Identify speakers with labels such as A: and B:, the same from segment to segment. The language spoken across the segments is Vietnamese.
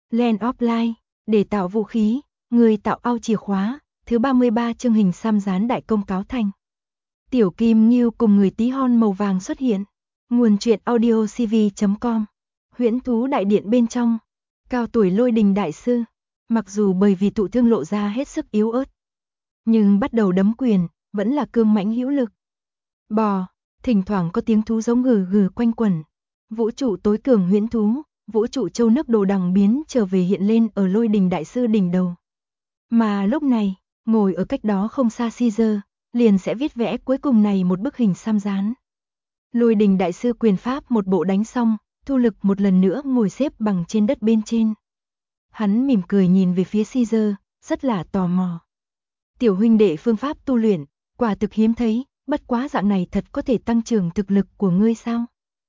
A: Land of Light, để tạo vũ khí, người tạo ao chìa khóa, thứ 33 chương hình xăm dán đại công cáo thành. Tiểu Kim Ngưu cùng người tí hon màu vàng xuất hiện. Nguồn truyện audio cv.com. Huyễn thú đại điện bên trong. Cao tuổi Lôi Đình đại sư, mặc dù bởi vì thụ thương lộ ra hết sức yếu ớt, nhưng bắt đầu đấm quyền, vẫn là cương mãnh hữu lực. Bò, thỉnh thoảng có tiếng thú giống gừ gừ quanh quẩn. Vũ trụ tối cường huyễn thú, vũ trụ châu nước đồ đằng biến trở về hiện lên ở Lôi Đình đại sư đỉnh đầu. Mà lúc này, ngồi ở cách đó không xa Caesar, liền sẽ viết vẽ cuối cùng này một bức hình xăm dán. Lôi Đình đại sư quyền pháp một bộ đánh xong, thu lực một lần nữa ngồi xếp bằng trên đất bên trên. Hắn mỉm cười nhìn về phía Caesar, rất là tò mò. Tiểu huynh đệ phương pháp tu luyện, quả thực hiếm thấy, bất quá dạng này thật có thể tăng trưởng thực lực của ngươi sao?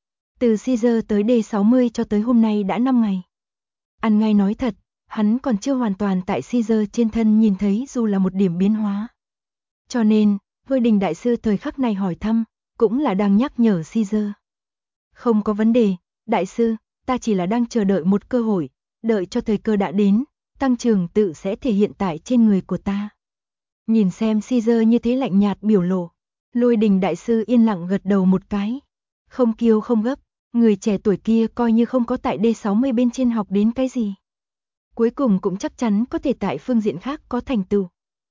A: Từ Caesar tới D60 cho tới hôm nay đã 5 ngày. Ăn ngay nói thật, hắn còn chưa hoàn toàn tại Caesar trên thân nhìn thấy dù là một điểm biến hóa. Cho nên, Lôi Đình đại sư thời khắc này hỏi thăm, cũng là đang nhắc nhở Caesar. Không có vấn đề, đại sư, ta chỉ là đang chờ đợi một cơ hội, đợi cho thời cơ đã đến, tăng trưởng tự sẽ thể hiện tại trên người của ta. Nhìn xem Caesar như thế lạnh nhạt biểu lộ, Lôi Đình đại sư yên lặng gật đầu một cái. Không kiêu không gấp, người trẻ tuổi kia coi như không có tại D60 bên trên học đến cái gì. Cuối cùng cũng chắc chắn có thể tại phương diện khác có thành tựu.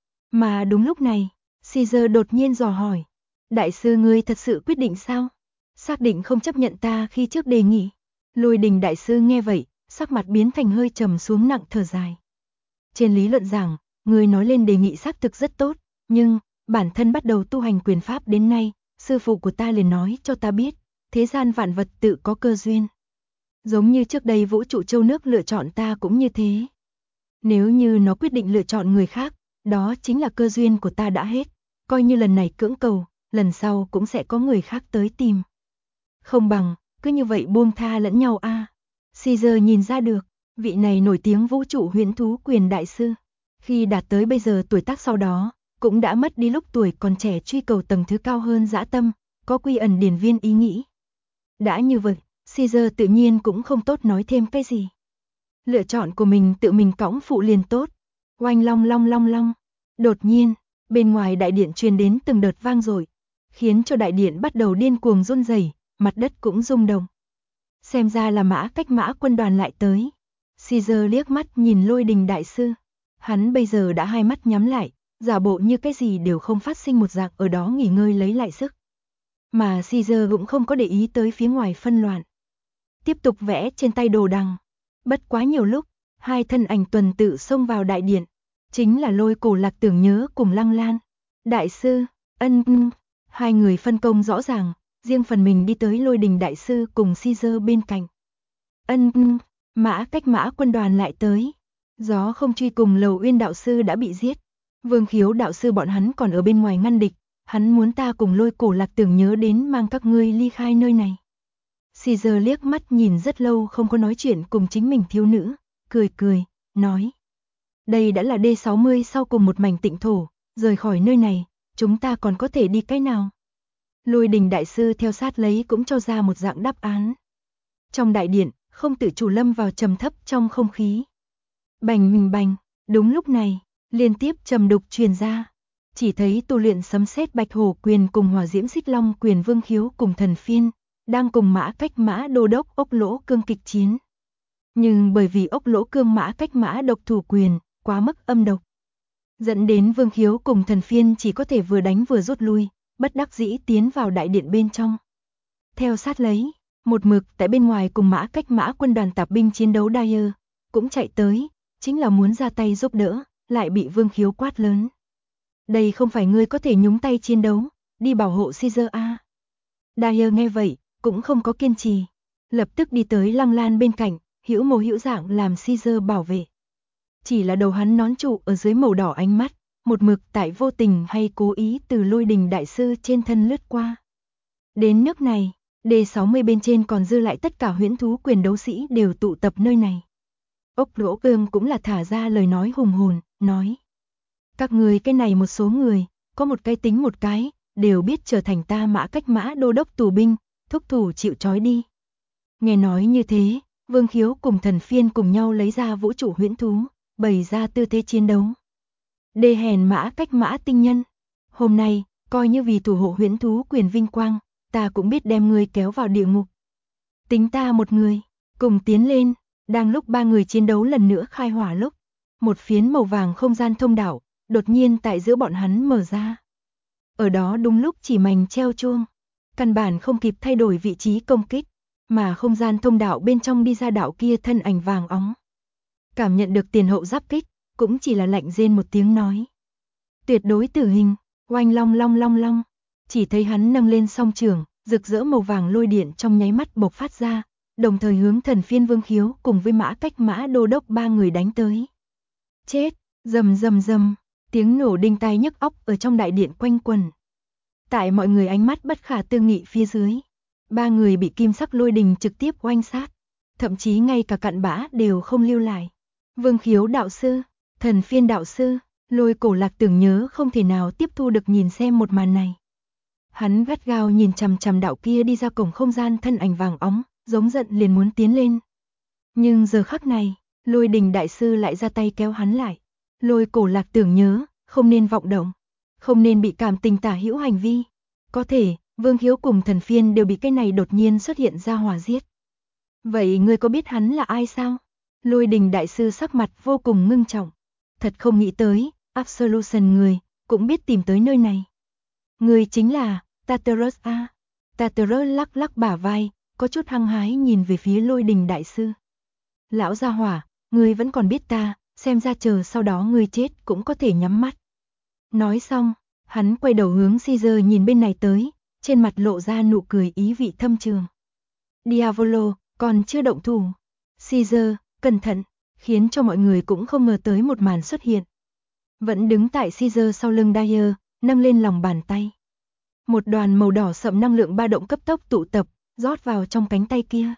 A: Mà đúng lúc này, Caesar đột nhiên dò hỏi. Đại sư ngươi thật sự quyết định sao? Xác định không chấp nhận ta khi trước đề nghị. Lôi Đình đại sư nghe vậy, sắc mặt biến thành hơi trầm xuống nặng thở dài. Trên lý luận giảng, ngươi nói lên đề nghị xác thực rất tốt, nhưng bản thân bắt đầu tu hành quyền pháp đến nay, sư phụ của ta liền nói cho ta biết, thế gian vạn vật tự có cơ duyên. Giống như trước đây vũ trụ châu nước lựa chọn ta cũng như thế. Nếu như nó quyết định lựa chọn người khác, đó chính là cơ duyên của ta đã hết, coi như lần này cưỡng cầu, lần sau cũng sẽ có người khác tới tìm. Không bằng, cứ như vậy buông tha lẫn nhau a. Caesar nhìn ra được, vị này nổi tiếng vũ trụ huyễn thú quyền đại sư, khi đạt tới bây giờ tuổi tác sau đó, cũng đã mất đi lúc tuổi còn trẻ truy cầu tầng thứ cao hơn dã tâm, có quy ẩn điển viên ý nghĩ. Đã như vậy, Caesar tự nhiên cũng không tốt nói thêm cái gì. Lựa chọn của mình tự mình cõng phụ liền tốt. Oanh long long long long. Đột nhiên, bên ngoài đại điện truyền đến từng đợt vang dội, khiến cho đại điện bắt đầu điên cuồng run rẩy, mặt đất cũng rung động. Xem ra là Mã Cách Mã quân đoàn lại tới. Caesar liếc mắt nhìn Lôi Đình đại sư. Hắn bây giờ đã hai mắt nhắm lại, giả bộ như cái gì đều không phát sinh một dạng ở đó nghỉ ngơi lấy lại sức. Mà Caesar cũng không có để ý tới phía ngoài phân loạn. Tiếp tục vẽ trên tay đồ đằng. Bất quá nhiều lúc, hai thân ảnh tuần tự xông vào đại điện. Chính là Lôi Cổ Lạc Tưởng Nhớ cùng Lăng Lan. Đại sư, hai người phân công rõ ràng, riêng phần mình đi tới Lôi Đình đại sư cùng Caesar bên cạnh. Mã Cách Mã quân đoàn lại tới. Gió Không Truy cùng Lầu Uyên đạo sư đã bị giết. Vương Khiếu đạo sư bọn hắn còn ở bên ngoài ngăn địch. Hắn muốn ta cùng Lôi Cổ Lạc Tưởng Nhớ đến mang các ngươi ly khai nơi này. Caesar liếc mắt nhìn rất lâu không có nói chuyện cùng chính mình thiếu nữ, cười cười, nói. Đây đã là D60 sau cùng một mảnh tịnh thổ, rời khỏi nơi này, chúng ta còn có thể đi cái nào? Lôi Đình đại sư theo sát lấy cũng cho ra một dạng đáp án. Trong đại điện, không tự chủ lâm vào trầm thấp trong không khí. Bành bành, đúng lúc này, liên tiếp trầm đục truyền ra. Chỉ thấy tu luyện sấm sét Bạch Hổ quyền cùng Hỏa Diễm Xích Long quyền Vương Khiếu cùng Thần Phiên, đang cùng Mã Cách Mã đô đốc Ốc Lỗ Cương kịch chiến. Nhưng bởi vì Ốc Lỗ Cương Mã Cách Mã độc thủ quyền, quá mức âm độc, dẫn đến Vương Khiếu cùng Thần Phiên chỉ có thể vừa đánh vừa rút lui, bất đắc dĩ tiến vào đại điện bên trong. Theo sát lấy, một mực tại bên ngoài cùng Mã Cách Mã quân đoàn tạp binh chiến đấu Dyer, cũng chạy tới, chính là muốn ra tay giúp đỡ, lại bị Vương Khiếu quát lớn. Đây không phải ngươi có thể nhúng tay chiến đấu, đi bảo hộ Caesar a. Dyer nghe vậy, cũng không có kiên trì, lập tức đi tới Lăng Lan bên cạnh, hữu mô hữu dạng làm Caesar bảo vệ. Chỉ là đầu hắn nón trụ ở dưới màu đỏ ánh mắt, một mực tại vô tình hay cố ý từ Lôi Đình đại sư trên thân lướt qua. Đến nước này, D60 bên trên còn dư lại tất cả huyễn thú quyền đấu sĩ đều tụ tập nơi này. Ốc Lỗ Cương cũng là thả ra lời nói hùng hồn, nói. Các người cái này một số người, có một cái tính một cái, đều biết trở thành ta Mã Cách Mã đô đốc tù binh, thúc thủ chịu trói đi. Nghe nói như thế, Vương Khiếu cùng Thần Phiên cùng nhau lấy ra vũ trụ huyễn thú, bày ra tư thế chiến đấu. Đê hèn mã cách mã tinh nhân. Hôm nay, coi như vì thủ hộ huyễn thú quyền vinh quang, ta cũng biết đem ngươi kéo vào địa ngục. Tính ta một người, cùng tiến lên. Đang lúc ba người chiến đấu lần nữa khai hỏa lúc, một phiến màu vàng không gian thông đạo, đột nhiên tại giữa bọn hắn mở ra. Ở đó đúng lúc chỉ mảnh treo chuông, căn bản không kịp thay đổi vị trí công kích, mà không gian thông đạo bên trong đi ra đạo kia thân ảnh vàng óng. Cảm nhận được tiền hậu giáp kích, cũng chỉ là lạnh rên một tiếng nói. Tuyệt đối tử hình, oanh long long long long, chỉ thấy hắn nâng lên song trường, rực rỡ màu vàng lôi điện trong nháy mắt bộc phát ra, đồng thời hướng Thần Phiên, Vương Khiếu cùng với Mã Cách Mã Đô Đốc ba người đánh tới. Chết, rầm rầm rầm, tiếng nổ đinh tai nhức óc ở trong đại điện quanh quẩn. Tại mọi người ánh mắt bất khả tư nghị phía dưới, ba người bị kim sắc lôi đình trực tiếp oanh sát, thậm chí ngay cả cặn bã đều không lưu lại. Vương Khiếu đạo sư, Thần Phiên đạo sư, Lôi Cổ Lạc tưởng nhớ không thể nào tiếp thu được nhìn xem một màn này. Hắn gắt gao nhìn chằm chằm đạo kia đi ra cổng không gian thân ảnh vàng óng, giống giận liền muốn tiến lên. Nhưng giờ khắc này, Lôi Đình đại sư lại ra tay kéo hắn lại. Lôi Cổ Lạc tưởng nhớ, không nên vọng động, không nên bị cảm tình tả hữu hành vi. Có thể, Vương Khiếu cùng Thần Phiên đều bị cái này đột nhiên xuất hiện ra hỏa giết. Vậy ngươi có biết hắn là ai sao? Lôi Đình đại sư sắc mặt vô cùng ngưng trọng. Thật không nghĩ tới, Absolution người, cũng biết tìm tới nơi này. Người chính là, Tartarus a. Tartarus lắc lắc bả vai, có chút hăng hái nhìn về phía Lôi Đình đại sư. Lão gia hỏa, ngươi vẫn còn biết ta, xem ra chờ sau đó ngươi chết cũng có thể nhắm mắt. Nói xong, hắn quay đầu hướng Caesar nhìn bên này tới, trên mặt lộ ra nụ cười ý vị thâm trường. Diavolo, còn chưa động thủ. Caesar, cẩn thận, khiến cho mọi người cũng không ngờ tới một màn xuất hiện. Vẫn đứng tại Caesar sau lưng Dyer, nâng lên lòng bàn tay. Một đoàn màu đỏ sậm năng lượng ba động cấp tốc tụ tập, rót vào trong cánh tay kia.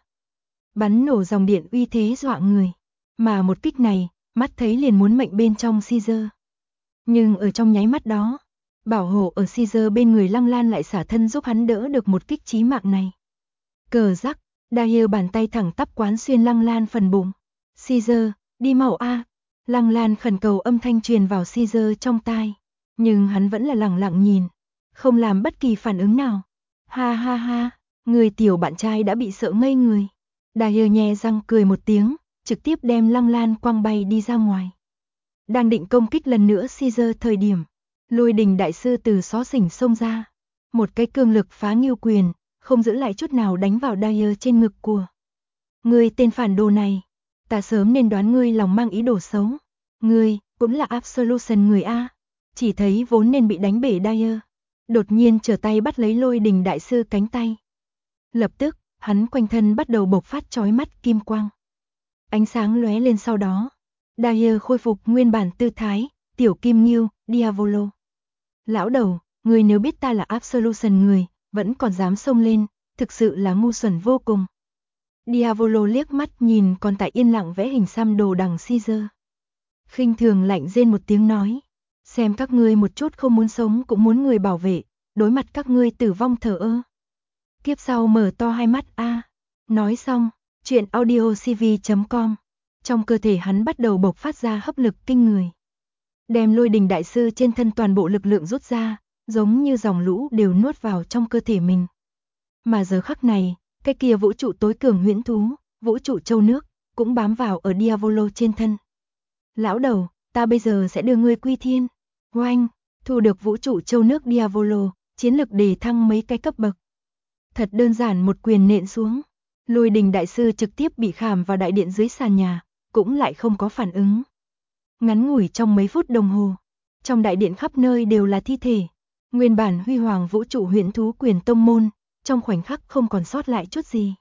A: Bắn nổ dòng điện uy thế dọa người, mà một kích này, mắt thấy liền muốn mệnh bên trong Caesar. Nhưng ở trong nháy mắt đó, bảo hộ ở Caesar bên người Lăng Lan lại xả thân giúp hắn đỡ được một kích chí mạng này. Cờ rắc, Dyer bàn tay thẳng tắp quán xuyên Lăng Lan phần bụng. Caesar, đi mau a. Lăng Lan khẩn cầu âm thanh truyền vào Caesar trong tai, nhưng hắn vẫn là lẳng lặng nhìn, không làm bất kỳ phản ứng nào. Ha ha ha, người tiểu bạn trai đã bị sợ ngây người. Dyer nhe răng cười một tiếng, trực tiếp đem Lăng Lan quăng bay đi ra ngoài. Đang định công kích lần nữa Caesar thời điểm, Lôi Đình đại sư từ xó xỉnh xông ra, một cái cương lực phá nghiêu quyền, không giữ lại chút nào đánh vào Dyer trên ngực của. Ngươi tên phản đồ này, ta sớm nên đoán ngươi lòng mang ý đồ xấu. Ngươi, cũng là Absolution người a. Chỉ thấy vốn nên bị đánh bể Dyer, đột nhiên trở tay bắt lấy Lôi Đình đại sư cánh tay. Lập tức, hắn quanh thân bắt đầu bộc phát chói mắt kim quang. Ánh sáng lóe lên sau đó, Dyer khôi phục nguyên bản tư thái, tiểu kim nghiêu, Diavolo. Lão đầu, ngươi nếu biết ta là Absolution người, vẫn còn dám xông lên, thực sự là ngu xuẩn vô cùng. Diavolo liếc mắt nhìn còn tại yên lặng vẽ hình xăm đồ đằng Caesar. Khinh thường lạnh rên một tiếng nói, xem các ngươi một chút không muốn sống cũng muốn người bảo vệ, đối mặt các ngươi tử vong thờ ơ. Kiếp sau mở to hai mắt a. Nói xong, chuyện audiocv.com. Trong cơ thể hắn bắt đầu bộc phát ra hấp lực kinh người. Đem Lôi Đình đại sư trên thân toàn bộ lực lượng rút ra, giống như dòng lũ đều nuốt vào trong cơ thể mình. Mà giờ khắc này, cái kia vũ trụ tối cường huyễn thú, vũ trụ châu nước, cũng bám vào ở Diavolo trên thân. Lão đầu, ta bây giờ sẽ đưa ngươi quy thiên. Oanh, thu được vũ trụ châu nước Diavolo, chiến lực đề thăng mấy cái cấp bậc. Thật đơn giản một quyền nện xuống. Lôi Đình đại sư trực tiếp bị khảm vào đại điện dưới sàn nhà, cũng lại không có phản ứng. Ngắn ngủi trong mấy phút đồng hồ, trong đại điện khắp nơi đều là thi thể. Nguyên bản huy hoàng vũ trụ huyễn thú quyền tông môn, trong khoảnh khắc không còn sót lại chút gì.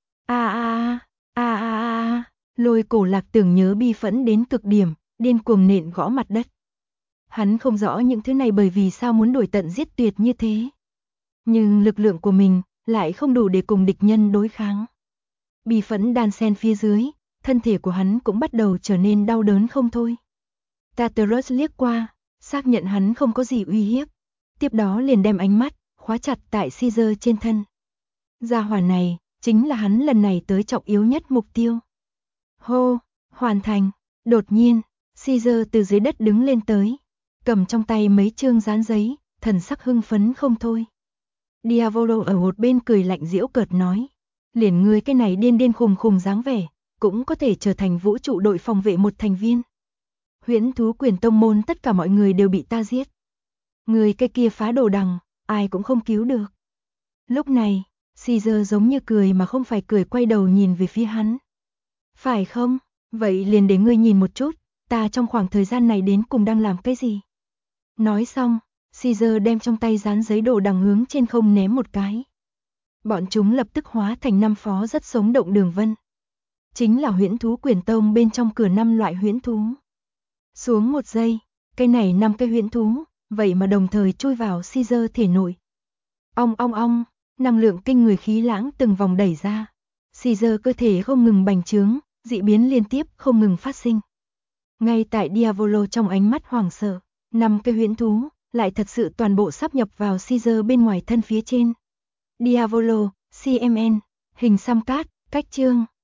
A: Lôi Cổ Lạc tưởng nhớ bi phẫn đến cực điểm, điên cuồng nện gõ mặt đất. Hắn không rõ những thứ này bởi vì sao muốn đuổi tận giết tuyệt như thế. Nhưng lực lượng của mình lại không đủ để cùng địch nhân đối kháng. Bi phẫn đan xen phía dưới, thân thể của hắn cũng bắt đầu trở nên đau đớn không thôi. Tartarus liếc qua, xác nhận hắn không có gì uy hiếp. Tiếp đó liền đem ánh mắt khóa chặt tại Caesar trên thân. Gia hỏa này, chính là hắn lần này tới trọng yếu nhất mục tiêu. Hô, hoàn thành. Đột nhiên, Caesar từ dưới đất đứng lên tới, cầm trong tay mấy chương dán giấy, thần sắc hưng phấn không thôi. Diavolo ở một bên cười lạnh giễu cợt nói, liền ngươi cái này điên điên khùng khùng dáng vẻ, cũng có thể trở thành vũ trụ đội phòng vệ một thành viên. Huyễn thú quyền tông môn tất cả mọi người đều bị ta giết. Người cái kia phá đồ đằng, ai cũng không cứu được. Lúc này, Caesar giống như cười mà không phải cười, quay đầu nhìn về phía hắn. Phải không? Vậy liền để ngươi nhìn một chút, ta trong khoảng thời gian này đến cùng đang làm cái gì. Nói xong, Caesar đem trong tay dán giấy đồ đằng hướng trên không ném một cái. Bọn chúng lập tức hóa thành 5 phó rất sống động đường vân. Chính là huyễn thú quyền tông bên trong cửa 5 loại huyễn thú. Xuống một giây, cái này 5 cái huyễn thú, vậy mà đồng thời chui vào Caesar thể nội. Ong ong ong, năng lượng kinh người khí lãng từng vòng đẩy ra. Caesar cơ thể không ngừng bành trướng, dị biến liên tiếp không ngừng phát sinh. Ngay tại Diavolo trong ánh mắt hoảng sợ, 5 cái huyễn thú lại thật sự toàn bộ sáp nhập vào Caesar bên ngoài thân phía trên. Diavolo, CMN, hình xăm cát, cách chương.